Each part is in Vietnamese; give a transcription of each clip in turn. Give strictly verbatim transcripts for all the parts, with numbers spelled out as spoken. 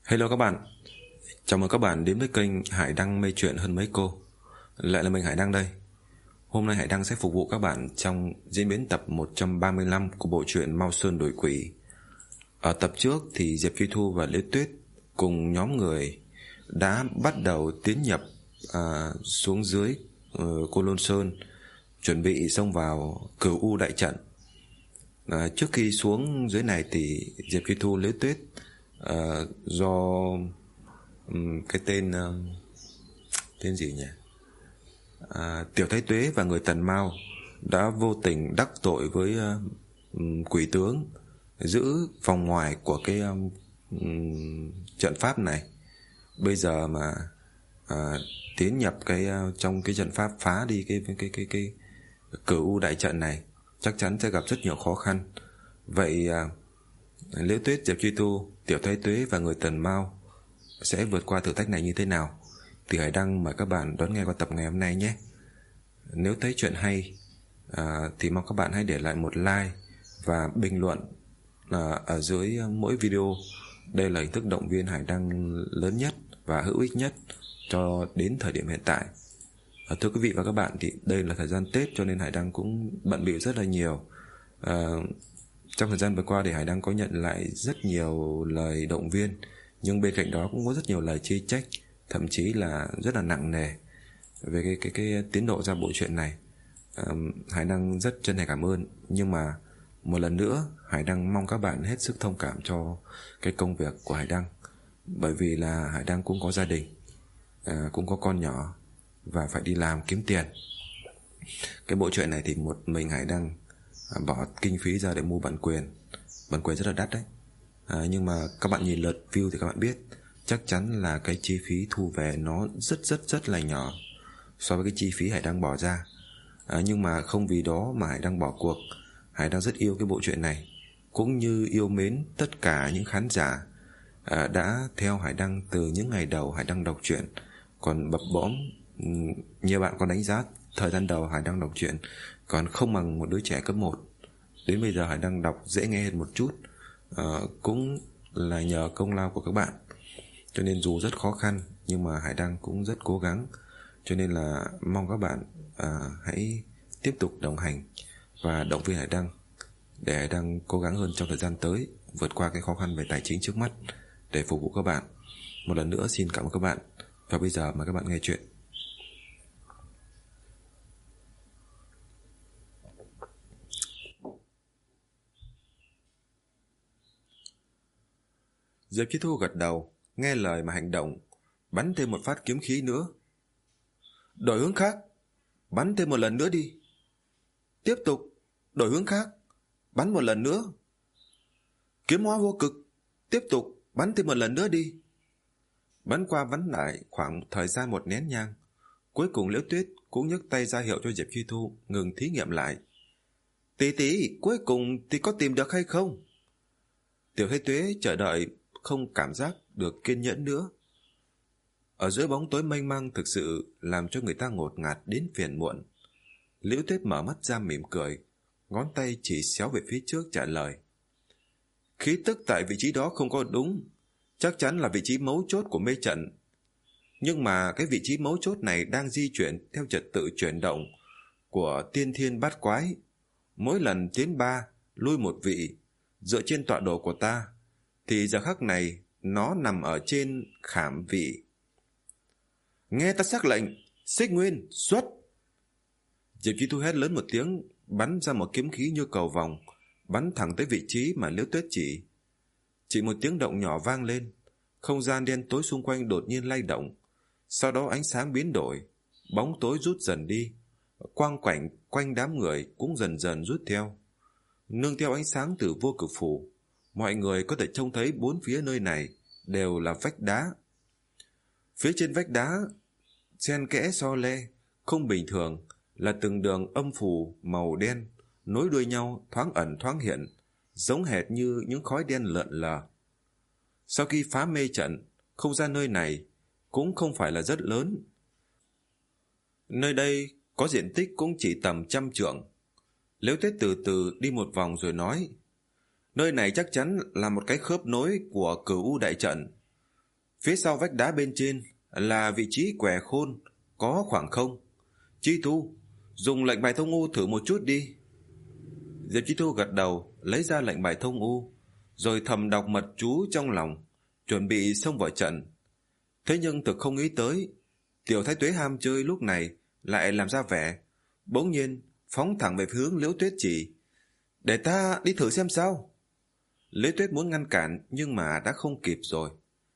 Hello các bạn, chào mừng các bạn đến với kênh Hải Đăng mây chuyện hơn mấy cô. Lại là mình Hải Đăng đây. Hôm nay Hải Đăng sẽ phục vụ các bạn trong diễn biến tập một trăm ba mươi lăm của bộ truyện Mao Sơn Đổi Quỷ. Ở tập trước thì Diệp Phi Thu và Liễu Tuyết cùng nhóm người đã bắt đầu tiến nhập à, xuống dưới uh, Cô Lôn Sơn, chuẩn bị xông vào Cửu U đại trận. À, trước khi xuống dưới này thì Diệp Phi Thu, Liễu Tuyết uh, do um, cái tên uh, tên gì nhỉ? À, Tiểu Thái Tuế và người Tần Mao đã vô tình đắc tội với uh, um, quỷ tướng giữ vòng ngoài của cái um, um, trận pháp này. Bây giờ mà uh, tiến nhập cái uh, trong cái trận pháp, phá đi cái cái cái cái, cái Cửu U đại trận này chắc chắn sẽ gặp rất nhiều khó khăn. Vậy uh, Liễu Tuyết, Diệp Phi Thu, Tiểu Thái Tuế và người Tần Mao sẽ vượt qua thử thách này như thế nào thì Hải Đăng mời các bạn đón nghe qua tập ngày hôm nay nhé. Nếu thấy chuyện hay à, thì mong các bạn hãy để lại một like và bình luận à, ở dưới mỗi video. Đây là hình thức động viên Hải Đăng lớn nhất và hữu ích nhất cho đến thời điểm hiện tại. à, Thưa quý vị và các bạn, thì đây là thời gian Tết cho nên Hải Đăng cũng bận bịu rất là nhiều. à, Trong thời gian vừa qua thì Hải Đăng có nhận lại rất nhiều lời động viên, nhưng bên cạnh đó cũng có rất nhiều lời chê trách, thậm chí là rất là nặng nề về cái cái cái tiến độ ra bộ truyện này. à, Hải Đăng rất chân thành cảm ơn, nhưng mà một lần nữa Hải Đăng mong các bạn hết sức thông cảm cho cái công việc của Hải Đăng, bởi vì là Hải Đăng cũng có gia đình, à, cũng có con nhỏ và phải đi làm kiếm tiền. Cái bộ truyện này thì một mình Hải Đăng à, bỏ kinh phí ra để mua bản quyền. Bản quyền rất là đắt đấy, à, nhưng mà các bạn nhìn lượt view thì các bạn biết chắc chắn là cái chi phí thu về nó rất rất rất là nhỏ so với cái chi phí Hải Đăng bỏ ra. à, Nhưng mà không vì đó mà Hải Đăng bỏ cuộc. Hải Đăng rất yêu cái bộ truyện này, cũng như yêu mến tất cả những khán giả à, đã theo Hải Đăng từ những ngày đầu Hải Đăng đọc truyện còn bập bõm. Nhiều bạn còn đánh giá thời gian đầu Hải Đăng đọc truyện còn không bằng một đứa trẻ cấp một. Đến bây giờ Hải Đăng đọc dễ nghe hơn một chút, à, cũng là nhờ công lao của các bạn. Cho nên dù rất khó khăn nhưng mà Hải Đăng cũng rất cố gắng. Cho nên là mong các bạn à, hãy tiếp tục đồng hành và động viên Hải Đăng để Hải Đăng cố gắng hơn trong thời gian tới, vượt qua cái khó khăn về tài chính trước mắt để phục vụ các bạn. Một lần nữa xin cảm ơn các bạn. Và bây giờ mời các bạn nghe chuyện. Diệp Chi Thu gật đầu, nghe lời mà hành động, bắn thêm một phát kiếm khí nữa. Đổi hướng khác, bắn thêm một lần nữa đi. Tiếp tục, đổi hướng khác, bắn một lần nữa. Kiếm hóa vô cực, tiếp tục, bắn thêm một lần nữa đi. Bắn qua bắn lại khoảng thời gian một nén nhang. Cuối cùng Liễu Tuyết cũng nhấc tay ra hiệu cho Diệp Chi Thu ngừng thí nghiệm lại. Tí tí, cuối cùng thì có tìm được hay không? Tiểu Thái Tuế chờ đợi không cảm giác được kiên nhẫn nữa. Ở dưới bóng tối mênh mang thực sự làm cho người ta ngột ngạt đến phiền muộn. Liễu Tuyết mở mắt ra mỉm cười, ngón tay chỉ xéo về phía trước trả lời. Khí tức tại vị trí đó không có đúng, chắc chắn là vị trí mấu chốt của mê trận. Nhưng mà cái vị trí mấu chốt này đang di chuyển theo trật tự chuyển động của tiên thiên bát quái. Mỗi lần tiến ba, lui một vị, dựa trên tọa độ của ta, thì giờ khắc này nó nằm ở trên khảm vị. Nghe ta sắc lệnh, Xích Nguyên, xuất! Diệp Chi Thu hét lớn một tiếng, bắn ra một kiếm khí như cầu vòng, bắn thẳng tới vị trí mà Liễu Tuyết chỉ. Chỉ một tiếng động nhỏ vang lên, không gian đen tối xung quanh đột nhiên lay động, sau đó ánh sáng biến đổi, bóng tối rút dần đi, quang cảnh quanh đám người cũng dần dần rút theo. Nương theo ánh sáng từ vô cực phủ, mọi người có thể trông thấy bốn phía nơi này đều là vách đá. Phía trên vách đá xen kẽ so le không bình thường là từng đường âm phủ màu đen nối đuôi nhau, thoáng ẩn thoáng hiện, giống hệt như những khói đen lượn lờ. Sau khi phá mê trận, không gian nơi này cũng không phải là rất lớn. Nơi đây có diện tích cũng chỉ tầm trăm trượng. Liễu Tuyết từ từ đi một vòng rồi nói, nơi này chắc chắn là một cái khớp nối của Cửu U đại trận. Phía sau vách đá bên trên là vị trí quẻ khôn, có khoảng không. Chi Thu, dùng lệnh bài thông u thử một chút đi. Diệp Chi Thu gật đầu, lấy ra lệnh bài thông u, rồi thầm đọc mật chú trong lòng, chuẩn bị xông vào trận. Thế nhưng thực không nghĩ tới, Tiểu Thái Tuế ham chơi lúc này lại làm ra vẻ, bỗng nhiên phóng thẳng về hướng Liễu Tuyết chỉ. Để ta đi thử xem sao. Liễu Tuyết muốn ngăn cản nhưng mà đã không kịp rồi.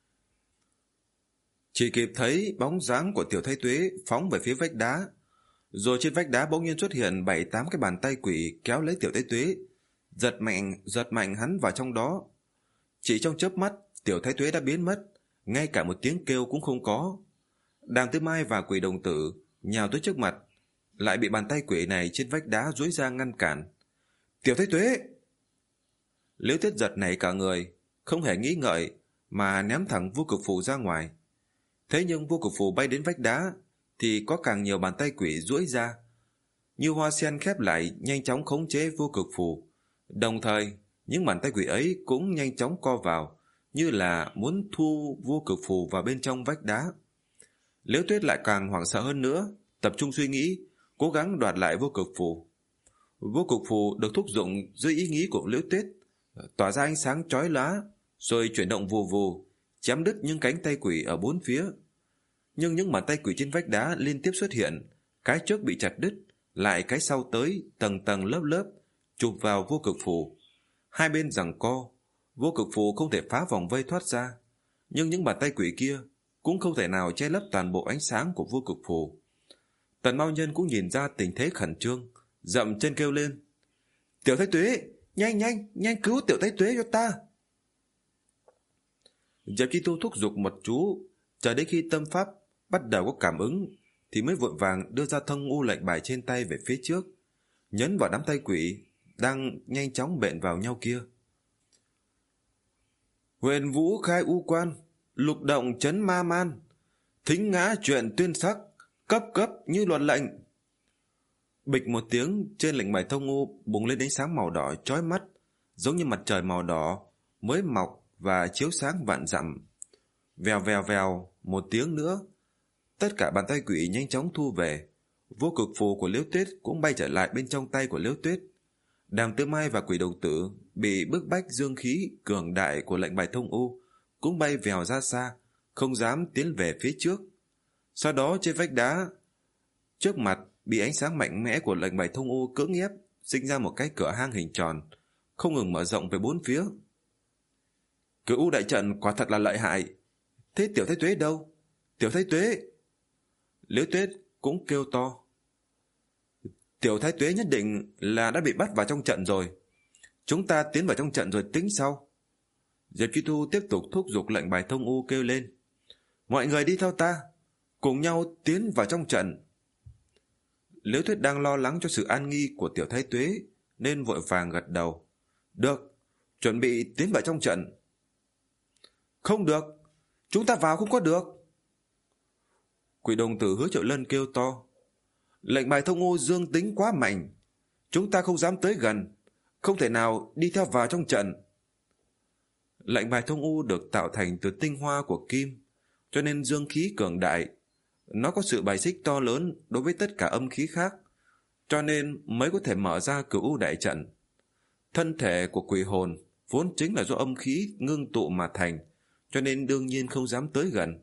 Chỉ kịp thấy bóng dáng của Tiểu Thái Tuế phóng về phía vách đá, rồi trên vách đá bỗng nhiên xuất hiện bảy tám cái bàn tay quỷ kéo lấy Tiểu Thái Tuế, giật mạnh giật mạnh hắn vào trong đó. Chỉ trong chớp mắt, Tiểu Thái Tuế đã biến mất, ngay cả một tiếng kêu cũng không có. Đàm Tư Mai và Quỷ Đồng Tử nhào tới trước mặt, lại bị bàn tay quỷ này trên vách đá duỗi ra ngăn cản. Tiểu Thái Tuế! Liễu Tuyết giật nảy cả người, không hề nghĩ ngợi mà ném thẳng vô cực phù ra ngoài. Thế nhưng vô cực phù bay đến vách đá thì có càng nhiều bàn tay quỷ duỗi ra, như hoa sen khép lại, nhanh chóng khống chế vô cực phù. Đồng thời, những bàn tay quỷ ấy cũng nhanh chóng co vào, như là muốn thu vô cực phù vào bên trong vách đá. Liễu Tuyết lại càng hoảng sợ hơn nữa, tập trung suy nghĩ, cố gắng đoạt lại vô cực phù. Vô cực phù được thúc dụng dưới ý nghĩ của Liễu Tuyết, tỏa ra ánh sáng chói lóa, rồi chuyển động vù vù, chém đứt những cánh tay quỷ ở bốn phía. Nhưng những bàn tay quỷ trên vách đá liên tiếp xuất hiện, cái trước bị chặt đứt, lại cái sau tới tầng tầng lớp lớp, chụp vào vô cực phù. Hai bên giằng co, vô cực phù không thể phá vòng vây thoát ra, nhưng những bàn tay quỷ kia cũng không thể nào che lấp toàn bộ ánh sáng của vô cực phù. Tần Mao Nhân cũng nhìn ra tình thế khẩn trương, dậm chân kêu lên. Tiểu Thái Tuế, nhanh nhanh, nhanh cứu Tiểu Thái Tuế cho ta. Diệp Chi Tu thúc giục một chú, chờ đến khi tâm pháp bắt đầu có cảm ứng thì mới vội vàng đưa ra thông u lệnh bài trên tay về phía trước, nhấn vào đám tay quỷ đang nhanh chóng bện vào nhau kia. Huyền vũ khai u quan, lục động chấn ma man, thính ngã chuyện tuyên sắc, cấp cấp như luật lệnh. Bịch một tiếng, trên lệnh bài thông u bùng lên ánh sáng màu đỏ chói mắt, giống như mặt trời màu đỏ mới mọc và chiếu sáng vạn dặm. Vèo vèo vèo một tiếng nữa, tất cả bàn tay quỷ nhanh chóng thu về. Vô cực phù của Liễu Tuyết cũng bay trở lại bên trong tay của Liễu Tuyết. Đàm Tư Mai và Quỷ Đồng Tử bị bức bách dương khí cường đại của lệnh bài thông u cũng bay vèo ra xa, không dám tiến về phía trước. Sau đó trên vách đá trước mặt bị ánh sáng mạnh mẽ của lệnh bài thông u cưỡng ép, sinh ra một cái cửa hang hình tròn, không ngừng mở rộng về bốn phía. Cửu U đại trận quả thật là lợi hại. Thế Tiểu Thái Tuế đâu? Tiểu Thái Tuế! Liễu Tuyết cũng kêu to. Tiểu Thái Tuế nhất định là đã bị bắt vào trong trận rồi. Chúng ta tiến vào trong trận rồi tính sau. Diệp Chi Thu tiếp tục thúc giục lệnh bài thông u kêu lên. Mọi người đi theo ta, cùng nhau tiến vào trong trận. Liễu Tuyết đang lo lắng cho sự an nghi của Tiểu Thái Tuế nên vội vàng gật đầu. Được, chuẩn bị tiến vào trong trận. Không được, chúng ta vào không có được. Quỷ Đồng Tử Hứa Triệu Lân kêu to. Lệnh bài thông u dương tính quá mạnh, chúng ta không dám tới gần, không thể nào đi theo vào trong trận. Lệnh bài thông u được tạo thành từ tinh hoa của kim, cho nên dương khí cường đại. Nó có sự bài xích to lớn đối với tất cả âm khí khác, cho nên mới có thể mở ra Cửu U đại trận. Thân thể của quỷ hồn vốn chính là do âm khí ngưng tụ mà thành, cho nên đương nhiên không dám tới gần.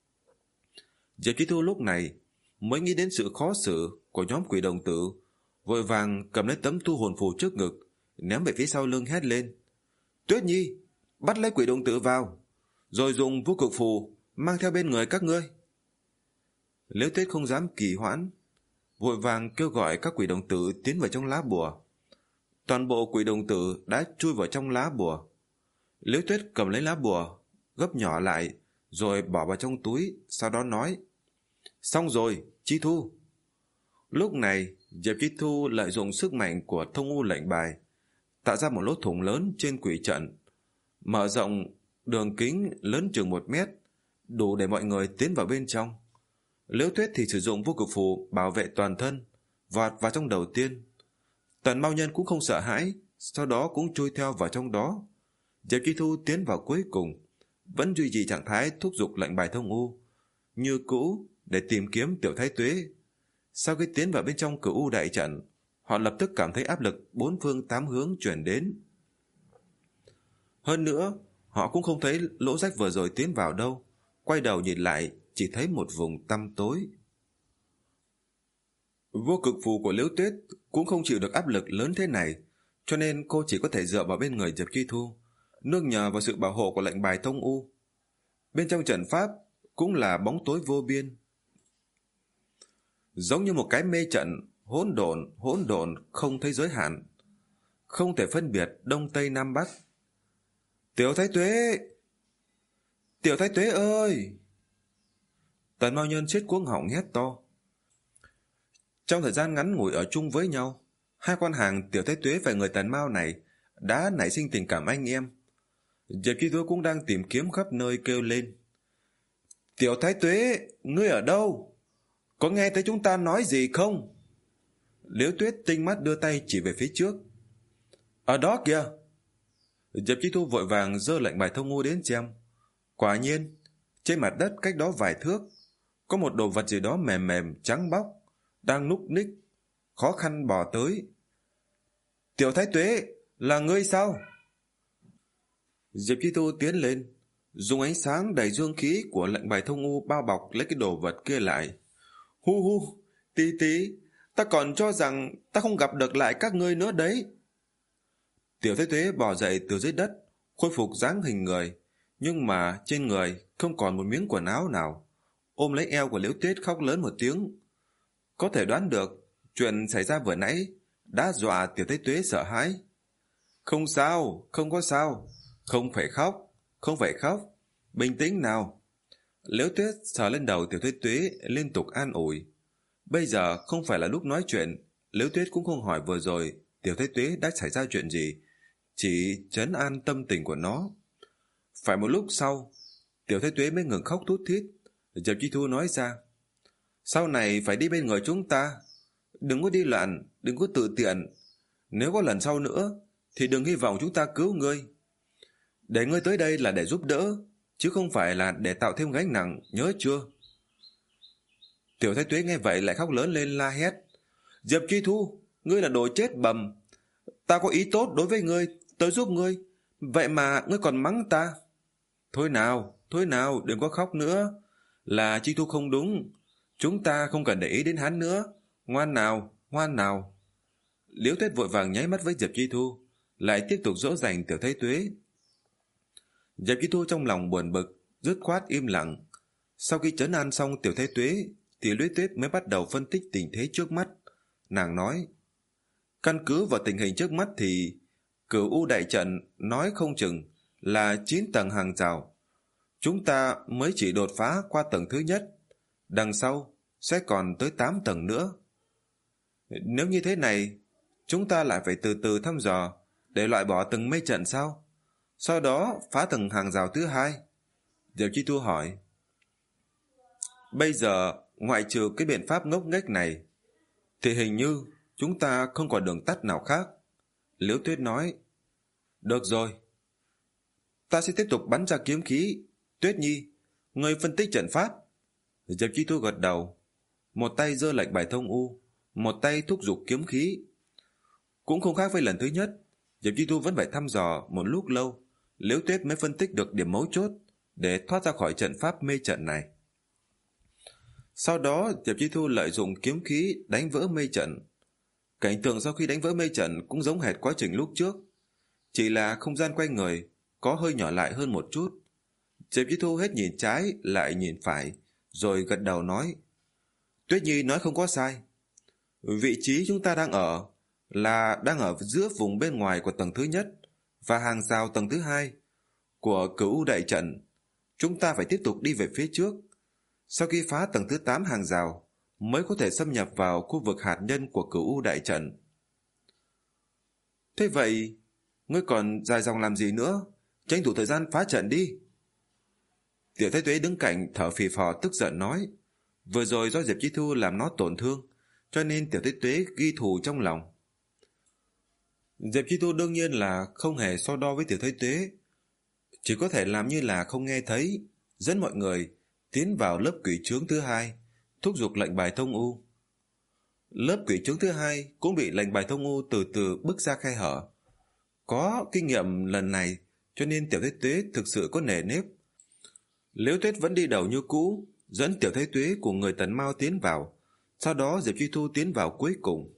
Diệp Chi Thu lúc này mới nghĩ đến sự khó xử của nhóm Quỷ Đồng Tử, vội vàng cầm lấy tấm thu hồn phù trước ngực, ném về phía sau lưng hét lên. Tuyết Nhi, bắt lấy Quỷ Đồng Tử vào, rồi dùng vô cực phù mang theo bên người các ngươi. Liễu Tuyết không dám trì hoãn, vội vàng kêu gọi các Quỷ Đồng Tử tiến vào trong lá bùa. Toàn bộ Quỷ Đồng Tử đã chui vào trong lá bùa. Liễu Tuyết cầm lấy lá bùa, gấp nhỏ lại, rồi bỏ vào trong túi, sau đó nói. Xong rồi, Chi Thu. Lúc này, Diệp Chi Thu lợi dụng sức mạnh của thông u lệnh bài, tạo ra một lỗ thủng lớn trên quỷ trận, mở rộng đường kính lớn chừng một mét, đủ để mọi người tiến vào bên trong. Liễu Tuyết thì sử dụng vô cực phù bảo vệ toàn thân, vọt vào trong đầu tiên. Tần Mao Nhân cũng không sợ hãi, sau đó cũng chui theo vào trong đó. Diệp Chi Thu tiến vào cuối cùng, vẫn duy trì trạng thái thúc giục lệnh bài thông u như cũ để tìm kiếm Tiểu Thái Tuế. Sau khi tiến vào bên trong Cửu U đại trận, họ lập tức cảm thấy áp lực bốn phương tám hướng chuyển đến. Hơn nữa, họ cũng không thấy lỗ rách vừa rồi tiến vào đâu. Quay đầu nhìn lại, chỉ thấy một vùng tăm tối. Vô cực phù của Liễu Tuyết cũng không chịu được áp lực lớn thế này, cho nên cô chỉ có thể dựa vào bên người Diệp Chi Thu, nương nhờ vào sự bảo hộ của lệnh bài thông u. Bên trong trận pháp cũng là bóng tối vô biên, giống như một cái mê trận hỗn độn, hỗn độn không thấy giới hạn, không thể phân biệt đông tây nam bắc. Tiểu Thái Tuế! Tiểu Thái Tuế ơi! Tần Mao Nhân chết cuống họng hét to. Trong thời gian ngắn ngủi ở chung với nhau, hai quan hàng Tiểu Thái Tuế và người Tần Mao này đã nảy sinh tình cảm anh em. Diệp Chi Thu cũng đang tìm kiếm khắp nơi kêu lên. Tiểu Thái Tuế, ngươi ở đâu? Có nghe thấy chúng ta nói gì không? Liễu Tuyết tinh mắt đưa tay chỉ về phía trước. Ở đó kìa! Diệp Chi Thu vội vàng giơ lệnh bài thông u đến xem. Quả nhiên, trên mặt đất cách đó vài thước, có một đồ vật gì đó mềm mềm trắng bóc, đang núc ních, khó khăn bò tới. Tiểu Thái Tuế, là ngươi sao? Diệp Chi Thu tiến lên, dùng ánh sáng đầy dương khí của lệnh bài thông u bao bọc lấy cái đồ vật kia lại. Hu hu, tí tí, ta còn cho rằng ta không gặp được lại các ngươi nữa đấy. Tiểu Thái Tuế bò dậy từ dưới đất, khôi phục dáng hình người, nhưng mà trên người không còn một miếng quần áo nào, ôm lấy eo của Liễu Tuyết khóc lớn một tiếng. Có thể đoán được chuyện xảy ra vừa nãy đã dọa Tiểu Thái Tuế sợ hãi. Không sao, không có sao, không phải khóc, không phải khóc, bình tĩnh nào. Liễu Tuyết sờ lên đầu Tiểu Thái Tuế liên tục an ủi. Bây giờ không phải là lúc nói chuyện. Liễu Tuyết cũng không hỏi vừa rồi Tiểu Thái Tuế đã xảy ra chuyện gì, chỉ trấn an tâm tình của nó. Phải một lúc sau, Tiểu Thái Tuế mới ngừng khóc thút thít. Diệp Chi Thu nói ra, sau này phải đi bên người chúng ta, đừng có đi loạn, đừng có tự tiện. Nếu có lần sau nữa thì đừng hy vọng chúng ta cứu ngươi. Để ngươi tới đây là để giúp đỡ, chứ không phải là để tạo thêm gánh nặng, nhớ chưa? Tiểu Thái Tuế nghe vậy lại khóc lớn lên la hét. Diệp Chi Thu, ngươi là đồ chết bầm. Ta có ý tốt đối với ngươi, tới giúp ngươi, vậy mà ngươi còn mắng ta. Thôi nào, thôi nào, đừng có khóc nữa. Là Chi Thu không đúng, chúng ta không cần để ý đến hắn nữa. Ngoan nào, ngoan nào. Liễu Tuyết vội vàng nháy mắt với Diệp Chi Thu, lại tiếp tục dỗ dành Tiểu Thái Tuế. Diệp Chi Thu trong lòng buồn bực, dứt khoát im lặng. Sau khi trấn an xong Tiểu Thái Tuế, thì Liễu Tuyết mới bắt đầu phân tích tình thế trước mắt. Nàng nói, căn cứ vào tình hình trước mắt thì Cửu U đại trận nói không chừng là chín tầng hàng rào. Chúng ta mới chỉ đột phá qua tầng thứ nhất, đằng sau sẽ còn tới tám tầng nữa. Nếu như thế này, chúng ta lại phải từ từ thăm dò để loại bỏ từng mê trận sao? Sau đó phá tầng hàng rào thứ hai. Diệp Chi Thu hỏi, bây giờ ngoại trừ cái biện pháp ngốc nghếch này thì hình như chúng ta không còn đường tắt nào khác. Liễu Tuyết nói, được rồi, ta sẽ tiếp tục bắn ra kiếm khí. Tuyết Nhi, ngươi phân tích trận pháp. Diệp Chi Thu gật đầu, một tay giơ lệnh bài thông u, một tay thúc giục kiếm khí. Cũng không khác với lần thứ nhất, Diệp Chi Thu vẫn phải thăm dò một lúc lâu, Liễu Tuyết mới phân tích được điểm mấu chốt để thoát ra khỏi trận pháp mê trận này. Sau đó Diệp Chi Thu lợi dụng kiếm khí đánh vỡ mê trận. Cảnh tượng sau khi đánh vỡ mê trận cũng giống hệt quá trình lúc trước, chỉ là không gian quanh người có hơi nhỏ lại hơn một chút. Diệp Chi Thu hết nhìn trái lại nhìn phải, rồi gật đầu nói, Tuyết Nhi nói không có sai. Vị trí chúng ta đang ở là đang ở giữa vùng bên ngoài của tầng thứ nhất và hàng rào tầng thứ hai của Cửu U đại trận. Chúng ta phải tiếp tục đi về phía trước. Sau khi phá tầng thứ tám hàng rào mới có thể xâm nhập vào khu vực hạt nhân của Cửu U đại trận. Thế vậy, ngươi còn dài dòng làm gì nữa? Tranh thủ thời gian phá trận đi. Tiểu Thái Tuế đứng cạnh thở phì phò tức giận nói, vừa rồi do Diệp Chi Thu làm nó tổn thương, cho nên Tiểu Thái Tuế ghi thù trong lòng. Diệp Chi Thu đương nhiên là không hề so đo với Tiểu Thái Tuế. chỉ có thể làm như là không nghe thấy, dẫn mọi người tiến vào lớp quỷ trướng thứ hai, thúc giục lệnh bài thông u. Lớp quỷ trướng thứ hai cũng bị lệnh bài thông u từ từ bước ra khe hở. Có kinh nghiệm lần này cho nên Tiểu Thái Tuế thực sự có nề nếp. Liễu Tuyết vẫn đi đầu như cũ, dẫn Tiểu Thái Tuế của người Tần Mao tiến vào, sau đó Diệp Chi Thu tiến vào cuối cùng.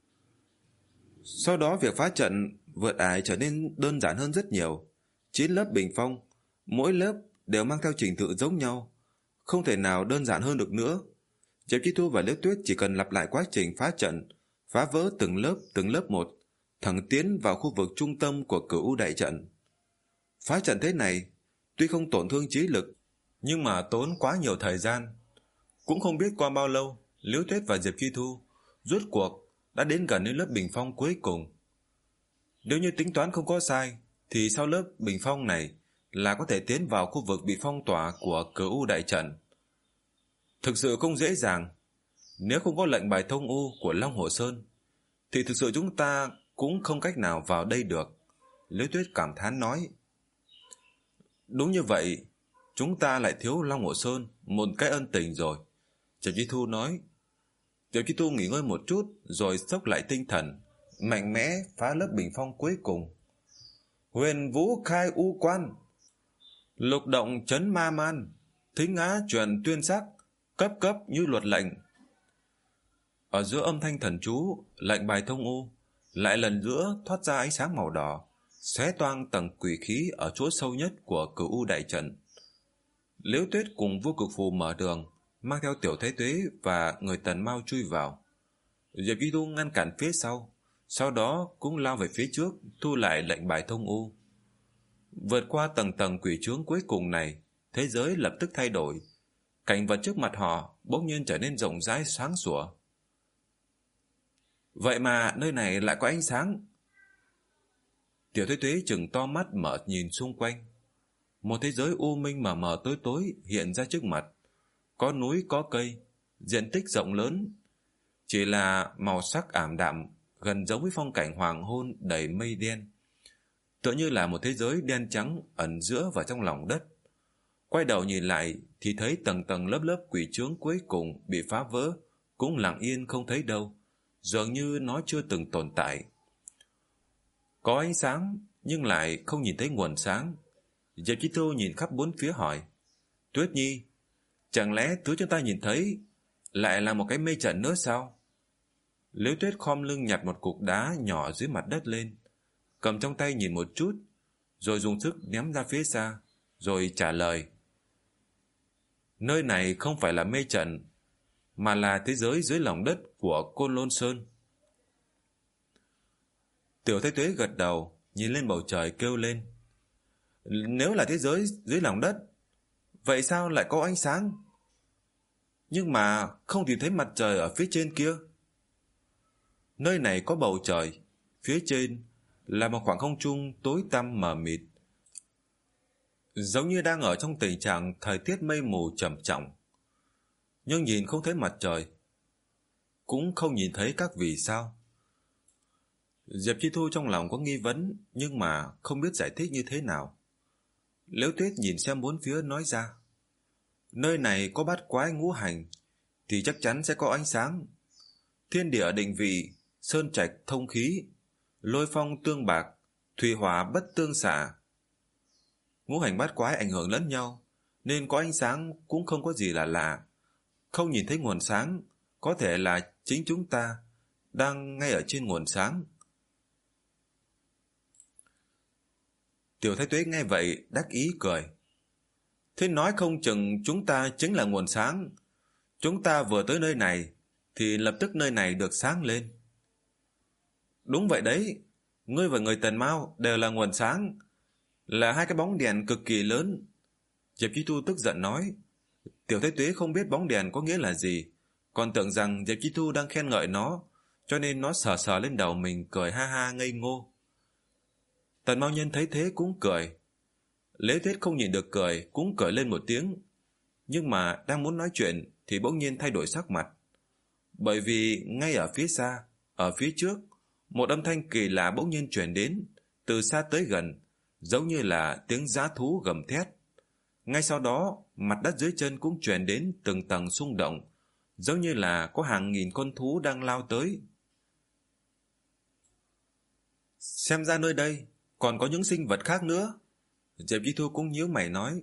Sau đó việc phá trận vượt ải trở nên đơn giản hơn rất nhiều. Chín lớp bình phong, mỗi lớp đều mang theo trình tự giống nhau, không thể nào đơn giản hơn được nữa. Diệp Chi Thu và Liễu Tuyết chỉ cần lặp lại quá trình phá trận, phá vỡ từng lớp từng lớp một, thẳng tiến vào khu vực trung tâm của Cửu U đại trận. Phá trận thế này tuy không tổn thương trí lực, nhưng mà tốn quá nhiều thời gian. Cũng không biết qua bao lâu, Liễu Tuyết và Diệp Chi Thu rốt cuộc đã đến gần đến lớp bình phong cuối cùng. Nếu như tính toán không có sai, thì sau lớp bình phong này là có thể tiến vào khu vực bị phong tỏa của Cửu U đại trận. Thực sự không dễ dàng. Nếu không có lệnh bài thông u của Long Hồ Sơn, thì thực sự chúng ta cũng không cách nào vào đây được. Liễu Tuyết cảm thán nói. Đúng như vậy, chúng ta lại thiếu Long Hồ Sơn một cái ân tình rồi. Diệp Chi Thu nói. Diệp Chi Thu nghỉ ngơi một chút rồi xốc lại tinh thần, mạnh mẽ phá lớp bình phong cuối cùng. Huyền vũ khai u quan, lục động chấn ma man, thính á truyền tuyên sắc, cấp cấp như luật lệnh. Ở giữa âm thanh thần chú, lệnh bài thông u lại lần nữa thoát ra ánh sáng màu đỏ, xé toang tầng quỷ khí ở chỗ sâu nhất của Cửu U đại trận. Liễu Tuyết cùng Vô Cực Phù mở đường, mang theo Tiểu Thái Tuế và người Tần Mao chui vào. Diệp Chi Thu ngăn cản phía sau, sau đó cũng lao về phía trước, thu lại lệnh bài thông u. Vượt qua tầng tầng quỷ trướng cuối cùng này, thế giới lập tức thay đổi. Cảnh vật trước mặt họ bỗng nhiên trở nên rộng rãi sáng sủa. Vậy mà nơi này lại có ánh sáng. Tiểu Tuế Tuế chừng to mắt mở nhìn xung quanh. Một thế giới u minh mờ mờ tối tối hiện ra trước mặt. Có núi có cây, diện tích rộng lớn, chỉ là màu sắc ảm đạm, gần giống với phong cảnh hoàng hôn đầy mây đen. Tựa như là một thế giới đen trắng ẩn giữa vào trong lòng đất. Quay đầu nhìn lại thì thấy tầng tầng lớp lớp quỷ trướng cuối cùng bị phá vỡ, cũng lặng yên không thấy đâu, dường như nó chưa từng tồn tại. Có ánh sáng nhưng lại không nhìn thấy nguồn sáng. Diệp Chi Thu nhìn khắp bốn phía hỏi, Tuyết Nhi, chẳng lẽ thứ chúng ta nhìn thấy lại là một cái mê trận nữa sao? Liễu Tuyết khom lưng nhặt một cục đá nhỏ dưới mặt đất lên, cầm trong tay nhìn một chút, rồi dùng sức ném ra phía xa, rồi trả lời, nơi này không phải là mê trận, mà là thế giới dưới lòng đất của Côn Lôn Sơn. Tiểu Thái Tuế gật đầu, nhìn lên bầu trời kêu lên, nếu là thế giới dưới lòng đất, vậy sao lại có ánh sáng? Nhưng mà không tìm thấy mặt trời ở phía trên kia. Nơi này có bầu trời, phía trên là một khoảng không trung tối tăm mờ mịt, giống như đang ở trong tình trạng thời tiết mây mù trầm trọng. Nhưng nhìn không thấy mặt trời, cũng không nhìn thấy các vì sao. Diệp Chi Thu trong lòng có nghi vấn, nhưng mà không biết giải thích như thế nào. Liễu Tuyết nhìn xem bốn phía nói ra, nơi này có bát quái ngũ hành thì chắc chắn sẽ có ánh sáng. Thiên địa định vị, sơn trạch thông khí, lôi phong tương bạc, thủy hỏa bất tương xạ. Ngũ hành bát quái ảnh hưởng lẫn nhau, nên có ánh sáng cũng không có gì là lạ. Không nhìn thấy nguồn sáng, có thể là chính chúng ta đang ngay ở trên nguồn sáng. Tiểu Thái Tuế nghe vậy đắc ý cười. Thế nói không chừng chúng ta chính là nguồn sáng. Chúng ta vừa tới nơi này thì lập tức nơi này được sáng lên. Đúng vậy đấy, ngươi và người Tần Mao đều là nguồn sáng, là hai cái bóng đèn cực kỳ lớn. Diệp Chi Thu tức giận nói. Tiểu Thái Tuế không biết bóng đèn có nghĩa là gì, còn tưởng rằng Diệp Chi Thu đang khen ngợi nó, cho nên nó sờ sờ lên đầu mình cười ha ha ngây ngô. Tần Mao Nhân thấy thế cũng cười. Liễu Tuyết không nhìn được cười, cũng cười lên một tiếng. Nhưng mà đang muốn nói chuyện thì bỗng nhiên thay đổi sắc mặt. Bởi vì ngay ở phía xa, ở phía trước, một âm thanh kỳ lạ bỗng nhiên truyền đến, từ xa tới gần, giống như là tiếng dã thú gầm thét. Ngay sau đó, mặt đất dưới chân cũng truyền đến từng tầng xung động, giống như là có hàng nghìn con thú đang lao tới. Xem ra nơi đây còn có những sinh vật khác nữa. Diệp Chi Thu cũng nhíu mày nói.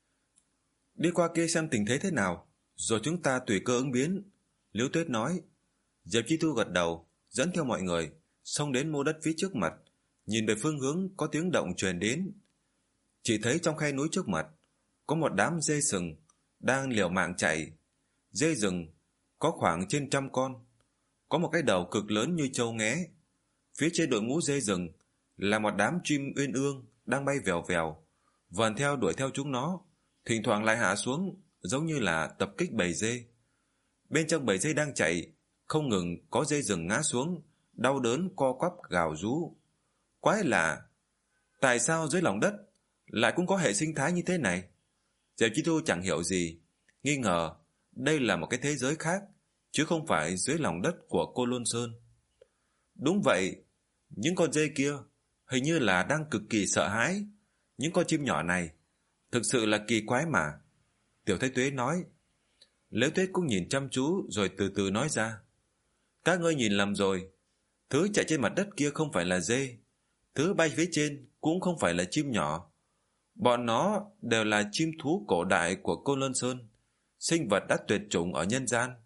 Đi qua kia xem tình thế thế nào, rồi chúng ta tùy cơ ứng biến. Liễu Tuyết nói. Diệp Chi Thu gật đầu, dẫn theo mọi người, xông đến mô đất phía trước mặt, nhìn về phương hướng có tiếng động truyền đến. Chỉ thấy trong khe núi trước mặt có một đám dê sừng đang liều mạng chạy. Dê rừng có khoảng trên trăm con, có một cái đầu cực lớn như trâu nghé. Phía trên đội ngũ dê rừng là một đám chim uyên ương đang bay vèo vèo, vờn theo đuổi theo chúng nó, thỉnh thoảng lại hạ xuống giống như là tập kích bầy dê. Bên trong bầy dê đang chạy, không ngừng có dê rừng ngã xuống, đau đớn co quắp gào rú. Quái lạ, tại sao dưới lòng đất lại cũng có hệ sinh thái như thế này? Diệp Chi Thu chẳng hiểu gì, nghi ngờ đây là một cái thế giới khác, chứ không phải dưới lòng đất của Cô Lôn Sơn. Đúng vậy, những con dê kia hình như là đang cực kỳ sợ hãi. Những con chim nhỏ này thực sự là kỳ quái mà. Tiểu Thái Tuế nói. Liễu Tuyết cũng nhìn chăm chú rồi từ từ nói ra. Các ngươi nhìn lầm rồi, thứ chạy trên mặt đất kia không phải là dê, thứ bay phía trên cũng không phải là chim nhỏ. Bọn nó đều là chim thú cổ đại của Côn Lôn Sơn, sinh vật đã tuyệt chủng ở nhân gian.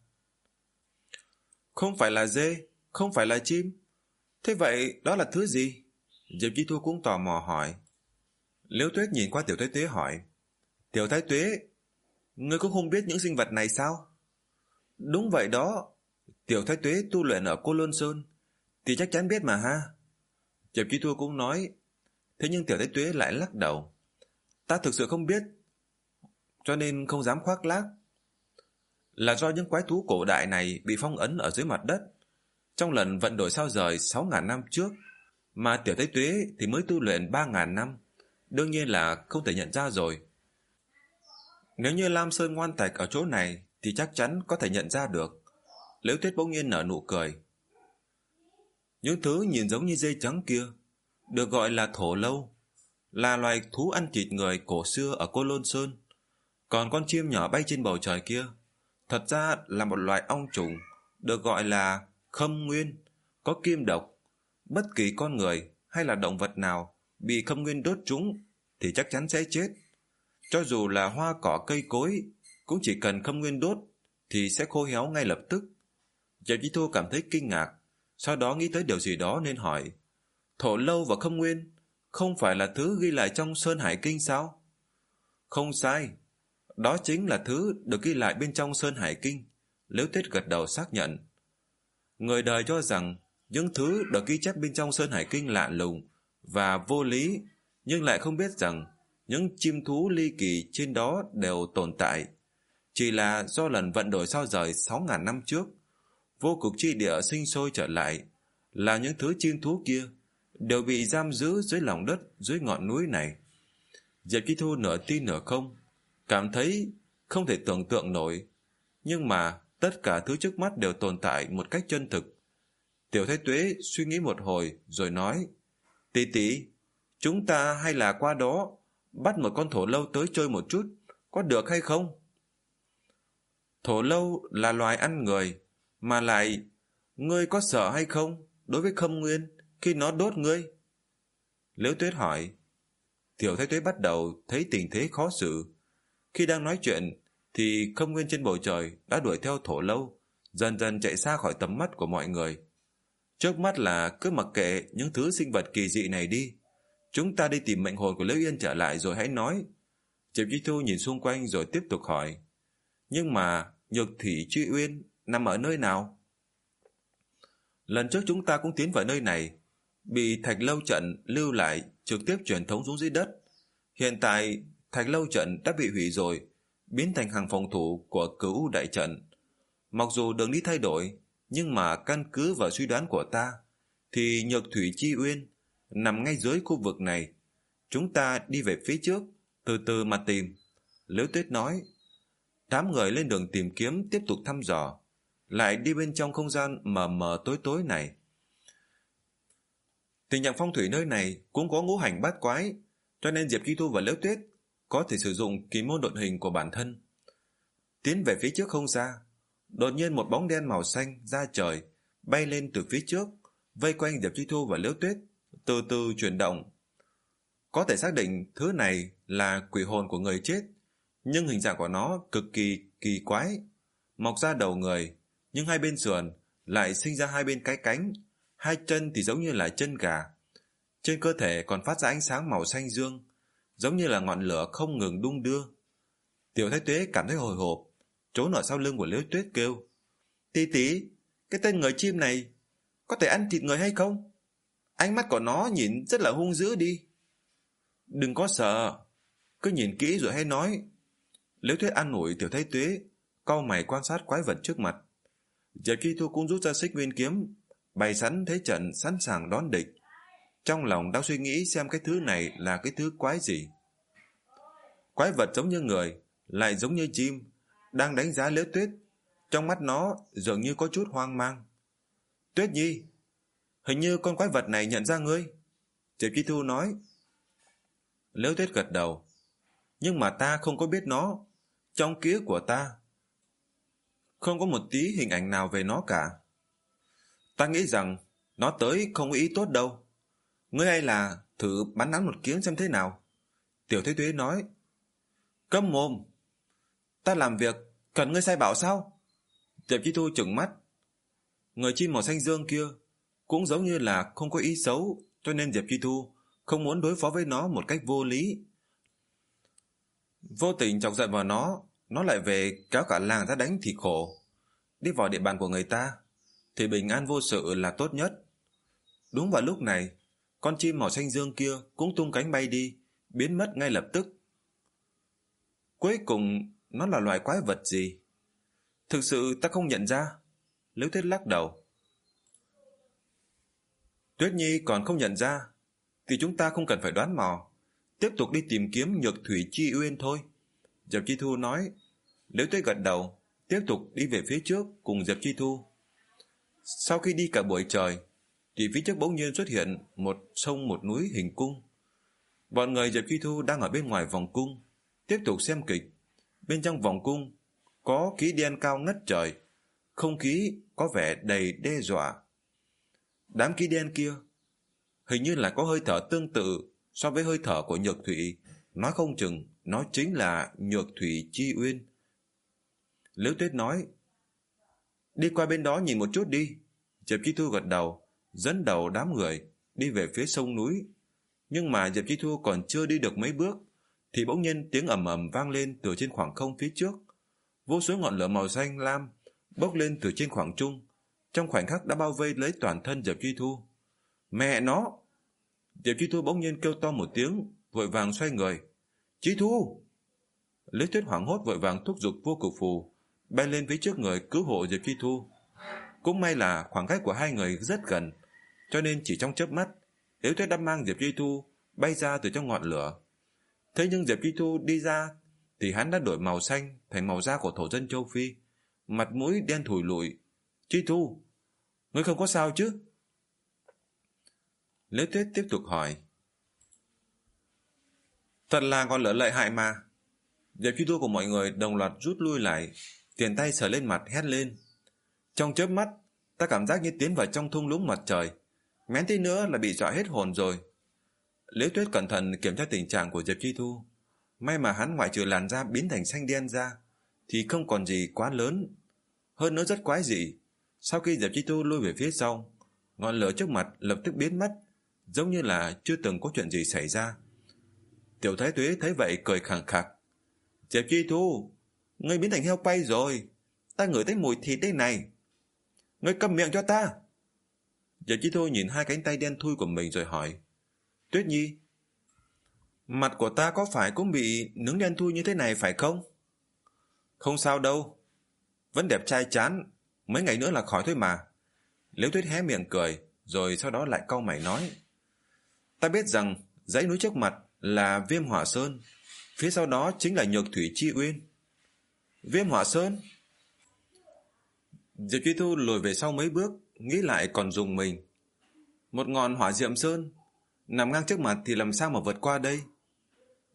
Không phải là dê, không phải là chim. Thế vậy đó là thứ gì? Diệp Chi Thu cũng tò mò hỏi. Liễu Tuyết nhìn qua Tiểu Thái Tuế hỏi. Tiểu Thái Tuế, ngươi cũng không biết những sinh vật này sao? Đúng vậy đó, Tiểu Thái Tuế tu luyện ở Cô Lôn Sơn thì chắc chắn biết mà ha. Diệp Chi Thu cũng nói. Thế nhưng Tiểu Thái Tuế lại lắc đầu. Ta thực sự không biết, cho nên không dám khoác lác. Là do những quái thú cổ đại này bị phong ấn ở dưới mặt đất trong lần vận đổi sao rời sáu ngàn năm trước, mà Tiểu Thái Tuế thì mới tu luyện ba ngàn năm, đương nhiên là không thể nhận ra rồi. Nếu như Lam Sơn Ngoan Thạch ở chỗ này thì chắc chắn có thể nhận ra được. Liễu Tuyết bỗng nhiên nở nụ cười. Những thứ nhìn giống như dê trắng kia được gọi là thổ lâu, là loài thú ăn thịt người cổ xưa ở Cô Lôn Sơn. Còn con chim nhỏ bay trên bầu trời kia thật ra là một loài ong trùng được gọi là khâm nguyên, có kim độc. Bất kỳ con người hay là động vật nào bị khâm nguyên đốt trúng thì chắc chắn sẽ chết. Cho dù là hoa cỏ cây cối cũng chỉ cần khâm nguyên đốt thì sẽ khô héo ngay lập tức. Diệp Chi Thu cảm thấy kinh ngạc, sau đó nghĩ tới điều gì đó nên hỏi. Thổ lâu và khâm nguyên không phải là thứ ghi lại trong Sơn Hải Kinh sao? Không sai, đó chính là thứ được ghi lại bên trong Sơn Hải Kinh. Liễu Tuyết gật đầu xác nhận. Người đời cho rằng những thứ được ghi chép bên trong Sơn Hải Kinh lạ lùng và vô lý, nhưng lại không biết rằng những chim thú ly kỳ trên đó đều tồn tại. Chỉ là do lần vận đổi sao rời sáu ngàn năm trước, vô cực chi địa sinh sôi trở lại, là những thứ chim thú kia đều bị giam giữ dưới lòng đất dưới ngọn núi này. Diệp Chi Thu nửa tin nửa không, cảm thấy không thể tưởng tượng nổi, nhưng mà tất cả thứ trước mắt đều tồn tại một cách chân thực. Tiểu Thái Tuế suy nghĩ một hồi rồi nói. Tỷ tỷ, chúng ta hay là qua đó bắt một con thổ lâu tới chơi một chút, có được hay không? Thổ lâu là loài ăn người, mà lại ngươi có sợ hay không đối với khâm nguyên khi nó đốt ngươi? Liễu Tuyết hỏi. Tiểu Thái Tuế bắt đầu thấy tình thế khó xử. Khi đang nói chuyện thì khâm nguyên trên bầu trời đã đuổi theo thổ lâu, dần dần chạy xa khỏi tầm mắt của mọi người. Trước mắt là cứ mặc kệ những thứ sinh vật kỳ dị này đi, chúng ta đi tìm mệnh hồn của Liễu Yên trở lại rồi hãy nói. Diệp Chi Thu nhìn xung quanh rồi tiếp tục hỏi. Nhưng mà Nhược Thủy Truy Uyên nằm ở nơi nào? Lần trước chúng ta cũng tiến vào nơi này, bị Thạch Lâu Trận lưu lại trực tiếp truyền thống xuống dưới đất. Hiện tại Thạch Lâu Trận đã bị hủy rồi, biến thành hàng phòng thủ của Cửu U Đại Trận. Mặc dù đường đi thay đổi, nhưng mà căn cứ vào suy đoán của ta thì Nhược Thủy Chi Uyên nằm ngay dưới khu vực này. Chúng ta đi về phía trước, từ từ mà tìm. Liễu Tuyết nói. Đám người lên đường tìm kiếm tiếp tục thăm dò, lại đi bên trong không gian mờ mờ tối tối này. Tình trạng phong thủy nơi này cũng có ngũ hành bát quái, cho nên Diệp Chi Thu và Liễu Tuyết có thể sử dụng kỳ môn độn hình của bản thân. Tiến về phía trước không xa, đột nhiên một bóng đen màu xanh ra trời bay lên từ phía trước, vây quanh Diệp Chi Thu và Liễu Tuyết, từ từ chuyển động. Có thể xác định thứ này là quỷ hồn của người chết, nhưng hình dạng của nó cực kỳ kỳ quái, mọc ra đầu người, nhưng hai bên sườn lại sinh ra hai bên cái cánh, hai chân thì giống như là chân gà. Trên cơ thể còn phát ra ánh sáng màu xanh dương, giống như là ngọn lửa không ngừng đung đưa. Tiểu Thái Tuế cảm thấy hồi hộp, trốn ở sau lưng của Liễu Tuyết kêu: Tí tí, cái tên người chim này có thể ăn thịt người hay không? Ánh mắt của nó nhìn rất là hung dữ đi. Đừng có sợ, cứ nhìn kỹ rồi hay nói. Liễu Tuyết an ủi Tiểu Thái Tuế, cau mày quan sát quái vật trước mặt. Diệp Chi Thu cũng rút ra xích nguyên kiếm, bày sẵn thế trận sẵn sàng đón địch. Trong lòng đang suy nghĩ xem cái thứ này là cái thứ quái gì. Quái vật giống như người, lại giống như chim, đang đánh giá Liễu Tuyết. Trong mắt nó dường như có chút hoang mang. Tuyết Nhi, hình như con quái vật này nhận ra ngươi. Diệp Chi Thu nói. Liễu Tuyết gật đầu. Nhưng mà ta không có biết nó. Trong ký ức của ta không có một tí hình ảnh nào về nó cả. Ta nghĩ rằng nó tới không có ý tốt đâu. Ngươi hay là thử bắn hắn một kiếm xem thế nào. Tiểu Thế Tuế nói. Câm mồm, ta làm việc cần ngươi sai bảo sao? Diệp Chi Thu trừng mắt. Người chim màu xanh dương kia cũng giống như là không có ý xấu, cho nên Diệp Chi Thu không muốn đối phó với nó một cách vô lý. Vô tình chọc giận vào nó, nó lại về kéo cả làng ra đánh thì khổ. Đi vào địa bàn của người ta thì bình an vô sự là tốt nhất. Đúng vào lúc này, con chim màu xanh dương kia cũng tung cánh bay đi, biến mất ngay lập tức. Cuối cùng nó là loài quái vật gì? Thực sự ta không nhận ra. Liễu Tuyết lắc đầu. Tuyết Nhi còn không nhận ra thì chúng ta không cần phải đoán mò, tiếp tục đi tìm kiếm Nhược Thủy Chi Uyên thôi. Diệp Chi Thu nói. Liễu Tuyết gật đầu, tiếp tục đi về phía trước cùng Diệp Chi Thu. Sau khi đi cả buổi trời thì phía trước bỗng nhiên xuất hiện một sông một núi hình cung. Bọn người Diệp Chi Thu đang ở bên ngoài vòng cung, tiếp tục xem kịch. Bên trong vòng cung có khí đen cao ngất trời, không khí có vẻ đầy đe dọa. Đám khí đen kia hình như là có hơi thở tương tự so với hơi thở của Nhược Thủy, nói không chừng nó chính là Nhược Thủy Chi Uyên. Liễu Tuyết nói. Đi qua bên đó nhìn một chút đi. Diệp Chi Thu gật đầu, dẫn đầu đám người đi về phía sông núi. Nhưng mà Diệp Chi Thu còn chưa đi được mấy bước thì bỗng nhiên tiếng ầm ầm vang lên từ trên khoảng không phía trước. Vô số ngọn lửa màu xanh lam bốc lên từ trên khoảng trung, trong khoảnh khắc đã bao vây lấy toàn thân Diệp Chi Thu. Mẹ nó! Diệp Chi Thu bỗng nhiên kêu to một tiếng, vội vàng xoay người. Chi Thu! Liễu Tuyết hoảng hốt vội vàng thúc giục vô cực phù bay lên phía trước người cứu hộ Diệp Chi Thu. Cũng may là khoảng cách của hai người rất gần, cho nên chỉ trong chớp mắt Liễu Tuyết đã mang Diệp Chi Thu bay ra từ trong ngọn lửa. Thế nhưng Diệp Chi Thu đi ra thì hắn đã đổi màu xanh thành màu da của thổ dân châu Phi, mặt mũi đen thùi lùi. Chi Thu, ngươi không có sao chứ? Liễu Tuyết tiếp tục hỏi. Thật là ngọn lửa lợi hại mà. Diệp Chi Thu của mọi người đồng loạt rút lui lại, tiền tay sờ lên mặt hét lên. Trong chớp mắt, ta cảm giác như tiến vào trong thung lũng mặt trời, mén tí nữa là bị dọa hết hồn rồi. Liễu Tuyết cẩn thận kiểm tra tình trạng của Diệp Chi Thu. May mà hắn ngoại trừ làn da biến thành xanh đen ra thì không còn gì quá lớn. Hơn nữa rất quái dị, sau khi Diệp Chi Thu lui về phía sau, ngọn lửa trước mặt lập tức biến mất, giống như là chưa từng có chuyện gì xảy ra. Tiểu Thái Tuế thấy vậy cười khẳng khặc. Diệp Chi Thu, ngươi biến thành heo quay rồi, ta ngửi thấy mùi thịt đây này. Ngươi câm miệng cho ta. Diệp Chi Thu nhìn hai cánh tay đen thui của mình rồi hỏi. Tuyết Nhi, mặt của ta có phải cũng bị nướng đen thui như thế này phải không? Không sao đâu, vẫn đẹp trai chán, mấy ngày nữa là khỏi thôi mà. Liễu Tuyết hé miệng cười, rồi sau đó lại cau mày nói. Ta biết rằng dãy núi trước mặt là Viêm Hỏa Sơn, phía sau đó chính là Nhược Thủy Chi Uyên. Viêm Hỏa Sơn? Diệp Chi Thu lùi về sau mấy bước, nghĩ lại còn rùng mình. Một ngọn hỏa diệm sơn nằm ngang trước mặt thì làm sao mà vượt qua đây?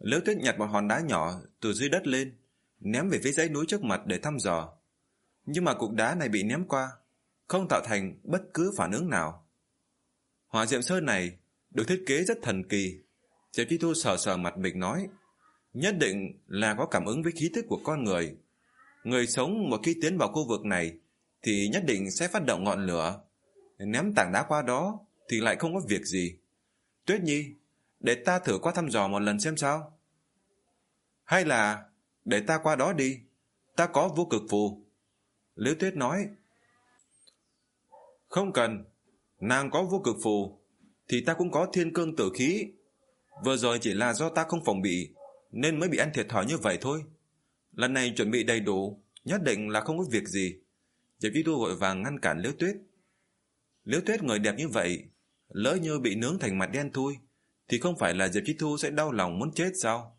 Liễu Tuyết nhặt một hòn đá nhỏ từ dưới đất lên, ném về phía dãy núi trước mặt để thăm dò. Nhưng mà cục đá này bị ném qua, không tạo thành bất cứ phản ứng nào. Hỏa diệm sơn này được thiết kế rất thần kỳ. Diệp Chi Thu sờ sờ mặt mình nói, nhất định là có cảm ứng với khí tức của con người. Người sống một khi tiến vào khu vực này thì nhất định sẽ phát động ngọn lửa. Ném tảng đá qua đó thì lại không có việc gì. Tuyết Nhi, để ta thử qua thăm dò một lần xem sao. Hay là để ta qua đó đi, ta có vô cực phù. Liễu Tuyết nói. Không cần, nàng có vô cực phù thì ta cũng có thiên cương tử khí. Vừa rồi chỉ là do ta không phòng bị nên mới bị ăn thiệt thòi như vậy thôi. Lần này chuẩn bị đầy đủ, nhất định là không có việc gì. Diệp Chi Thu vội vàng ngăn cản Liễu Tuyết. Liễu Tuyết người đẹp như vậy, lỡ như bị nướng thành mặt đen thui thì không phải là Diệp Chi Thu sẽ đau lòng muốn chết sao?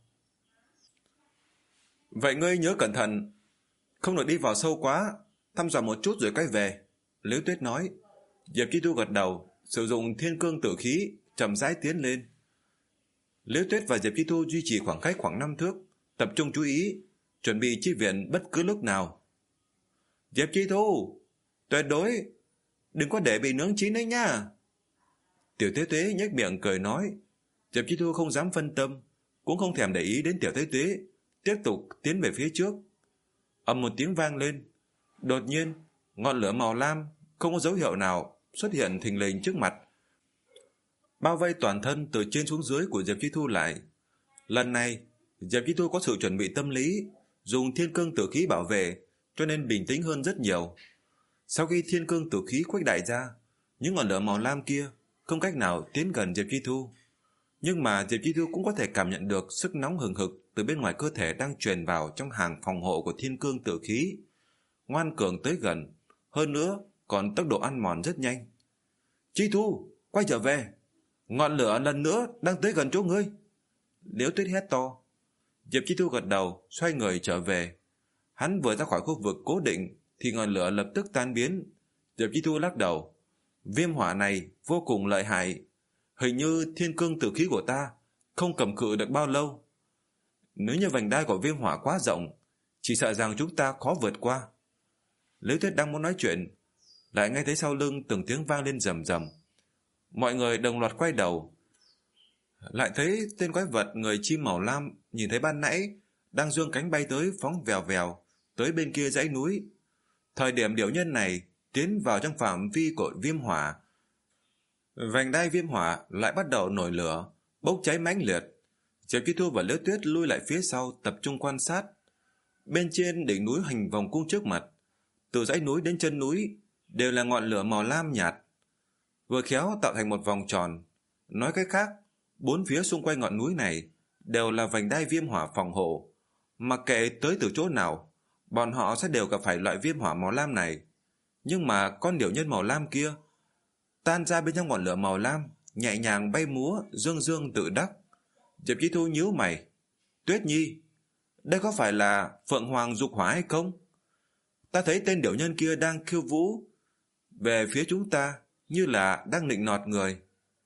Vậy ngươi nhớ cẩn thận, không được đi vào sâu quá, thăm dò một chút rồi quay về. Liễu Tuyết nói. Diệp Chi Thu gật đầu, sử dụng thiên cương tử khí chậm rãi tiến lên. Liễu Tuyết và Diệp Chi Thu duy trì khoảng cách khoảng năm thước, tập trung chú ý, chuẩn bị chi viện bất cứ lúc nào. Diệp Chi Thu, tuyệt đối đừng có để bị nướng chín đấy nha. Tiểu Tuế Tuế nhếch miệng cười nói. Diệp Chi Thu không dám phân tâm, cũng không thèm để ý đến Tiểu Tuế Tuế, tiếp tục tiến về phía trước. Ầm một tiếng vang lên, đột nhiên ngọn lửa màu lam không có dấu hiệu nào xuất hiện thình lình trước mặt, bao vây toàn thân từ trên xuống dưới của Diệp Chi Thu lại. Lần này Diệp Chi Thu có sự chuẩn bị tâm lý, dùng thiên cương tử khí bảo vệ, cho nên bình tĩnh hơn rất nhiều. Sau khi thiên cương tử khí khuếch đại ra, những ngọn lửa màu lam kia không cách nào tiến gần Diệp Chi Thu. Nhưng mà Diệp Chi Thu cũng có thể cảm nhận được sức nóng hừng hực từ bên ngoài cơ thể đang truyền vào trong hàng phòng hộ của thiên cương tử khí, ngoan cường tới gần, hơn nữa còn tốc độ ăn mòn rất nhanh. Chi Thu, quay trở về, ngọn lửa lần nữa đang tới gần chỗ ngươi. Liễu Tuyết hét to. Diệp Chi Thu gật đầu, xoay người trở về. Hắn vừa ra khỏi khu vực cố định thì ngọn lửa lập tức tan biến. Diệp Chi Thu lắc đầu. Viêm hỏa này vô cùng lợi hại, hình như thiên cương tử khí của ta không cầm cự được bao lâu. Nếu như vành đai của viêm hỏa quá rộng, chỉ sợ rằng chúng ta khó vượt qua. Liễu Tuyết đang muốn nói chuyện, lại nghe thấy sau lưng từng tiếng vang lên rầm rầm. Mọi người đồng loạt quay đầu, lại thấy tên quái vật người chim màu lam nhìn thấy ban nãy đang giương cánh bay tới, phóng vèo vèo tới bên kia dãy núi. Thời điểm điểu nhân này tiến vào trong phạm vi của viêm hỏa, vành đai viêm hỏa lại bắt đầu nổi lửa, bốc cháy mãnh liệt. Diệp Chi Thu và Liễu Tuyết lui lại phía sau, tập trung quan sát. Bên trên đỉnh núi hình vòng cung trước mặt, từ dãy núi đến chân núi đều là ngọn lửa màu lam nhạt, vừa khéo tạo thành một vòng tròn. Nói cách khác, bốn phía xung quanh ngọn núi này đều là vành đai viêm hỏa phòng hộ. Mặc kệ tới từ chỗ nào, bọn họ sẽ đều gặp phải loại viêm hỏa màu lam này. Nhưng mà con điểu nhân màu lam kia tan ra bên trong ngọn lửa màu lam, nhẹ nhàng bay múa, dương dương tự đắc. Diệp Chi Thu nhíu mày. Tuyết Nhi, đây có phải là Phượng Hoàng dục hỏa hay không? Ta thấy tên điểu nhân kia đang khiêu vũ về phía chúng ta, như là đang nịnh nọt người.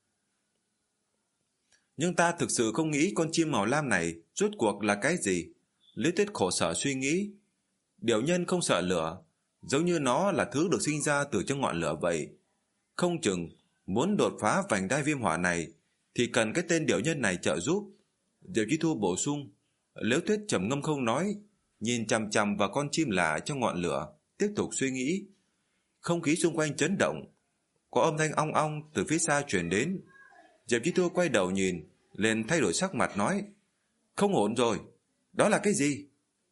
Nhưng ta thực sự không nghĩ con chim màu lam này rốt cuộc là cái gì. Liễu Tuyết khổ sở suy nghĩ. Điểu nhân không sợ lửa, giống như nó là thứ được sinh ra từ trong ngọn lửa vậy. Không chừng muốn đột phá vành đai viêm hỏa này thì cần cái tên điểu nhân này trợ giúp. Diệp Chi Thu bổ sung. Liễu Tuyết trầm ngâm không nói, nhìn chằm chằm vào con chim lạ trong ngọn lửa, tiếp tục suy nghĩ. Không khí xung quanh chấn động, có âm thanh ong ong từ phía xa truyền đến. Diệp Chi Thu quay đầu nhìn, liền thay đổi sắc mặt nói. Không ổn rồi, đó là cái gì?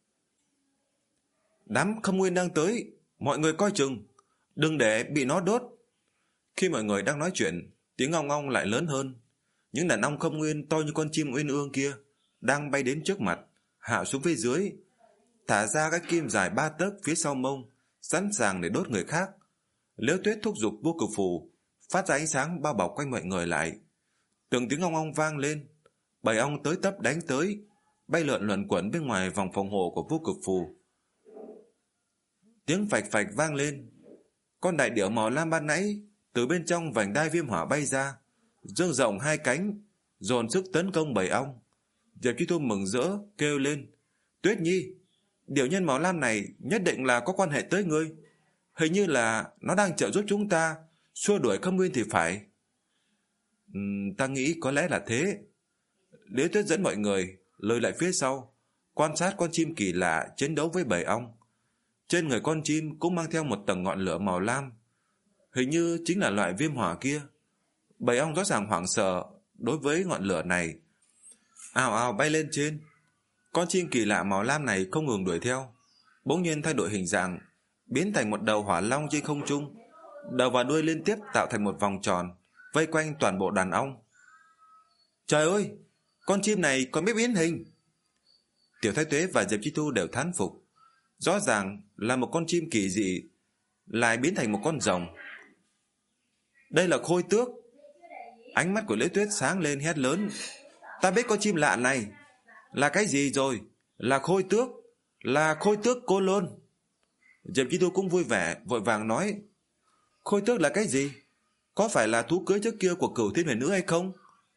Đám Khâm Nguyên đang tới, mọi người coi chừng, đừng để bị nó đốt. Khi mọi người đang nói chuyện, tiếng ong ong lại lớn hơn. Những đàn ong Khâm Nguyên to như con chim uyên ương kia đang bay đến trước mặt, hạ xuống phía dưới, thả ra cái kim dài ba tấc phía sau mông, sẵn sàng để đốt người khác. Liễu Tuyết thúc giục vô cực phù, phát ra ánh sáng bao bọc quanh mọi người lại. Từng tiếng ong ong vang lên, bầy ong tới tấp đánh tới, bay lượn luẩn quẩn bên ngoài vòng phòng hộ của vô cực phù. Tiếng phạch phạch vang lên, con đại điểu màu lam ban nãy từ bên trong vành đai viêm hỏa bay ra, dương rộng hai cánh, dồn sức tấn công bầy ong. Diệp Chi Thu mừng rỡ kêu lên: Tuyết Nhi, điều nhân màu lam này nhất định là có quan hệ tới ngươi. Hình như là nó đang trợ giúp chúng ta xua đuổi Khâm Nguyên thì phải. Uhm, ta nghĩ có lẽ là thế. Liễu Tuyết dẫn mọi người lùi lại phía sau, quan sát con chim kỳ lạ chiến đấu với bầy ong. Trên người con chim cũng mang theo một tầng ngọn lửa màu lam, hình như chính là loại viêm hỏa kia. Bầy ong rõ ràng hoảng sợ đối với ngọn lửa này, ào ào bay lên trên. Con chim kỳ lạ màu lam này không ngừng đuổi theo, bỗng nhiên thay đổi hình dạng, biến thành một đầu hỏa long trên không trung. Đầu và đuôi liên tiếp tạo thành một vòng tròn, vây quanh toàn bộ đàn ong. Trời ơi, con chim này còn biết biến hình! Tiểu Thái Tuế và Diệp Chi Thu đều thán phục. Rõ ràng là một con chim kỳ dị lại biến thành một con rồng. Đây là Khôi Tước. Ánh mắt của Liễu Tuyết sáng lên hét lớn: Ta biết con chim lạ này là cái gì rồi, là Khôi Tước, là Khôi Tước Cô Lôn. Diệp Chi Thu cũng vui vẻ vội vàng nói: Khôi Tước là cái gì? Có phải là thú cưỡi trước kia của Cửu Thiên Huyền Nữ hay không?